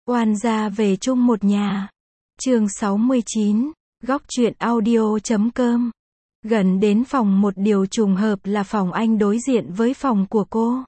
Oan gia về chung một nhà. Chương 69, góc truyện audio.com. Gần đến phòng một điều trùng hợp là phòng anh đối diện với phòng của cô.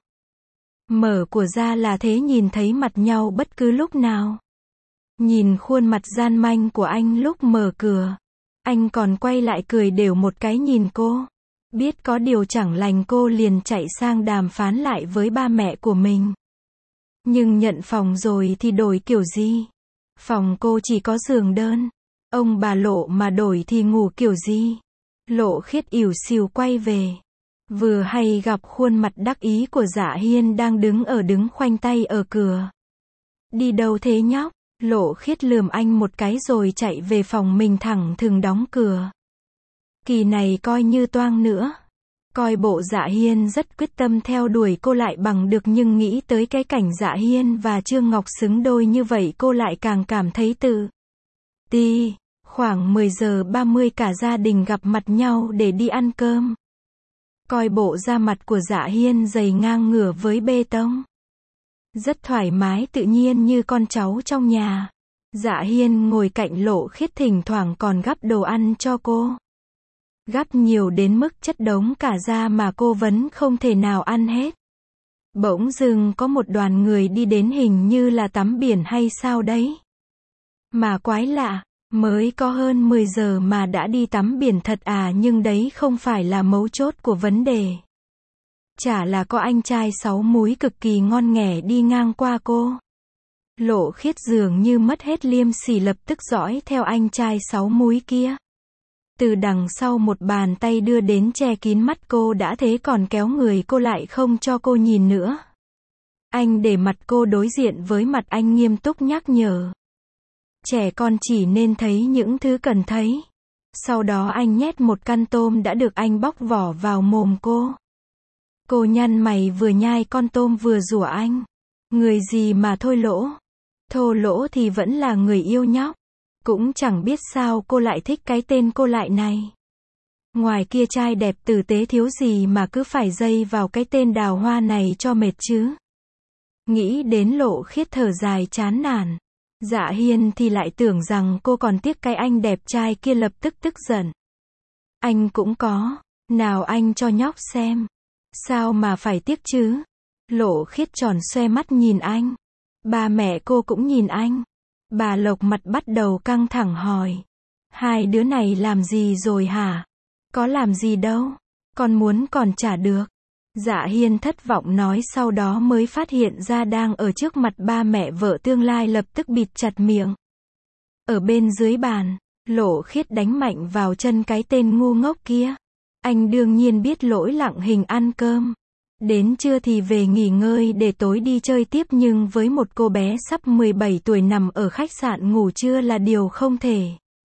Mở của ra là thế nhìn thấy mặt nhau bất cứ lúc nào. Nhìn khuôn mặt gian manh của anh lúc mở cửa. Anh còn quay lại cười đều một cái nhìn cô. Biết có điều chẳng lành cô liền chạy sang đàm phán lại với ba mẹ của mình. Nhưng nhận phòng rồi thì đổi kiểu gì? Phòng cô chỉ có giường đơn. Ông bà Lộ mà đổi thì ngủ kiểu gì? Lộ Khiết ỉu xìu quay về. Vừa hay gặp khuôn mặt đắc ý của Dạ Hiên đang đứng khoanh tay ở cửa. Đi đâu thế nhóc? Lộ Khiết lườm anh một cái rồi chạy về phòng mình thẳng thừng đóng cửa. Kỳ này coi như toang nữa. Coi bộ Dạ Hiên rất quyết tâm theo đuổi cô lại bằng được, nhưng nghĩ tới cái cảnh Dạ Hiên và Trương Ngọc xứng đôi như vậy cô lại càng cảm thấy tự ti. Khoảng 10 giờ 30 cả gia đình gặp mặt nhau để đi ăn cơm. Coi bộ da mặt của Dạ Hiên dày ngang ngửa với bê tông. Rất thoải mái tự nhiên như con cháu trong nhà. Dạ Hiên ngồi cạnh Lộ Khiết thỉnh thoảng còn gắp đồ ăn cho cô. Gắp nhiều đến mức chất đống cả ra mà cô vẫn không thể nào ăn hết. Bỗng dưng có một đoàn người đi đến, hình như là tắm biển hay sao đấy. Mà quái lạ, mới có hơn 10 giờ mà đã đi tắm biển thật à, nhưng đấy không phải là mấu chốt của vấn đề. Chả là có anh trai sáu múi cực kỳ ngon nghẻ đi ngang qua cô. Lộ Khiết dường như mất hết liêm sỉ lập tức dõi theo anh trai sáu múi kia. Từ đằng sau một bàn tay đưa đến che kín mắt cô đã thế còn kéo người cô lại không cho cô nhìn nữa. Anh để mặt cô đối diện với mặt anh nghiêm túc nhắc nhở. Trẻ con chỉ nên thấy những thứ cần thấy. Sau đó anh nhét một căn tôm đã được anh bóc vỏ vào mồm cô. Cô nhăn mày vừa nhai con tôm vừa rủa anh. Người gì mà thôi lỗ. Thô lỗ thì vẫn là người yêu nhóc. Cũng chẳng biết sao cô lại thích cái tên cô lại này. Ngoài kia trai đẹp tử tế thiếu gì mà cứ phải dây vào cái tên đào hoa này cho mệt chứ. Nghĩ đến Lộ Khiết thở dài chán nản. Dạ Hiên thì lại tưởng rằng cô còn tiếc cái anh đẹp trai kia, lập tức tức giận. Anh cũng có. Nào anh cho nhóc xem. Sao mà phải tiếc chứ? Lộ Khiết tròn xoe mắt nhìn anh. Ba mẹ cô cũng nhìn anh. Bà Lộc mặt bắt đầu căng thẳng hỏi. Hai đứa này làm gì rồi hả? Có làm gì đâu. Con muốn còn trả được. Dạ Hiên thất vọng nói, sau đó mới phát hiện ra đang ở trước mặt ba mẹ vợ tương lai, lập tức bịt chặt miệng. Ở bên dưới bàn, Lộ Khiết đánh mạnh vào chân cái tên ngu ngốc kia. Anh đương nhiên biết lỗi lặng hình ăn cơm. Đến trưa thì về nghỉ ngơi để tối đi chơi tiếp, nhưng với một cô bé sắp 17 tuổi nằm ở khách sạn ngủ trưa là điều không thể.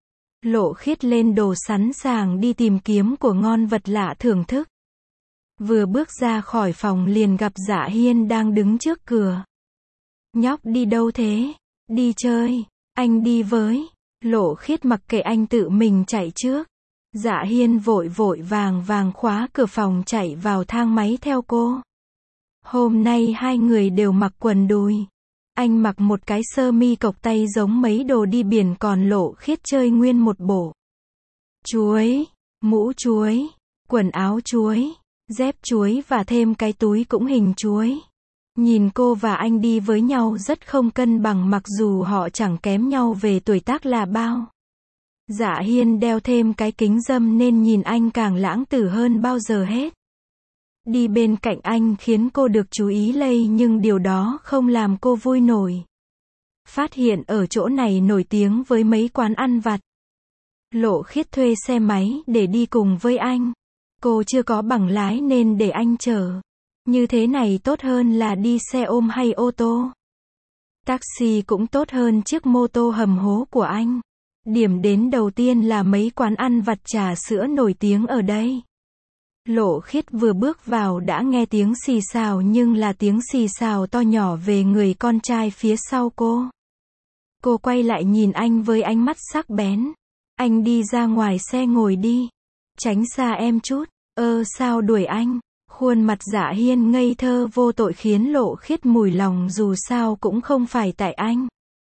Lộ Khiết lên đồ sẵn sàng đi tìm kiếm của ngon vật lạ thưởng thức. Vừa bước ra khỏi phòng liền gặp Dạ Hiên đang đứng trước cửa. Nhóc đi đâu thế? Đi chơi. Anh đi với. Lộ Khiết mặc kệ anh tự mình chạy trước. Dạ Hiên vội vội vàng khóa cửa phòng chạy vào thang máy theo cô. Hôm nay hai người đều mặc quần đùi. Anh mặc một cái sơ mi cộc tay giống mấy đồ đi biển, còn Lộ Khiết chơi nguyên một bộ. Chuối, mũ chuối, quần áo chuối, dép chuối và thêm cái túi cũng hình chuối. Nhìn cô và anh đi với nhau rất không cân bằng, mặc dù họ chẳng kém nhau về tuổi tác là bao. Dạ Hiên đeo thêm cái kính râm nên nhìn anh càng lãng tử hơn bao giờ hết. Đi bên cạnh anh khiến cô được chú ý lây, nhưng điều đó không làm cô vui nổi. Phát hiện ở chỗ này nổi tiếng với mấy quán ăn vặt. Lộ Khiết thuê xe máy để đi cùng với anh. Cô chưa có bằng lái nên để anh chở. Như thế này tốt hơn là đi xe ôm hay ô tô. Taxi cũng tốt hơn chiếc mô tô hầm hố của anh. Điểm đến đầu tiên là mấy quán ăn vặt trà sữa nổi tiếng ở đây. Lộ Khiết vừa bước vào đã nghe tiếng xì xào, nhưng là tiếng xì xào to nhỏ về người con trai phía sau cô. Cô quay lại nhìn anh với ánh mắt sắc bén. Anh đi ra ngoài xe ngồi đi. Tránh xa em chút. Sao đuổi anh? Khuôn mặt Dạ Hiên ngây thơ vô tội khiến Lộ Khiết mùi lòng, dù sao cũng không phải tại anh.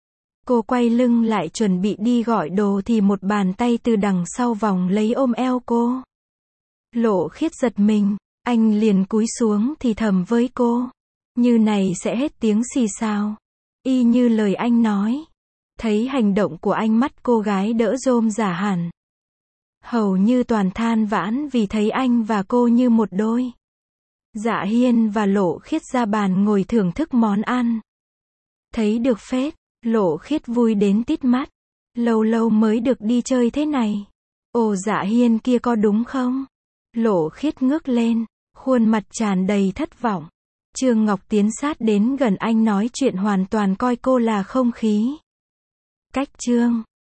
Cô quay lưng lại chuẩn bị đi gọi đồ thì một bàn tay từ đằng sau vòng lấy ôm eo cô. Lộ Khiết giật mình, anh liền cúi xuống thì thầm với cô. Như này sẽ hết tiếng xì xào. Y như lời anh nói. Thấy hành động của anh, mắt cô gái đỡ rôm rả hẳn. Hầu như toàn than vãn vì thấy anh và cô như một đôi. Dạ Hiên và Lộ Khiết ra bàn ngồi thưởng thức món ăn. Thấy được phết, Lộ Khiết vui đến tít mắt. Lâu lâu mới được đi chơi thế này. Ồ, Dạ Hiên kia có đúng không? Lộ Khiết ngước lên, khuôn mặt tràn đầy thất vọng. Trương Ngọc tiến sát đến gần anh nói chuyện, hoàn toàn coi cô là không khí. Cách Trương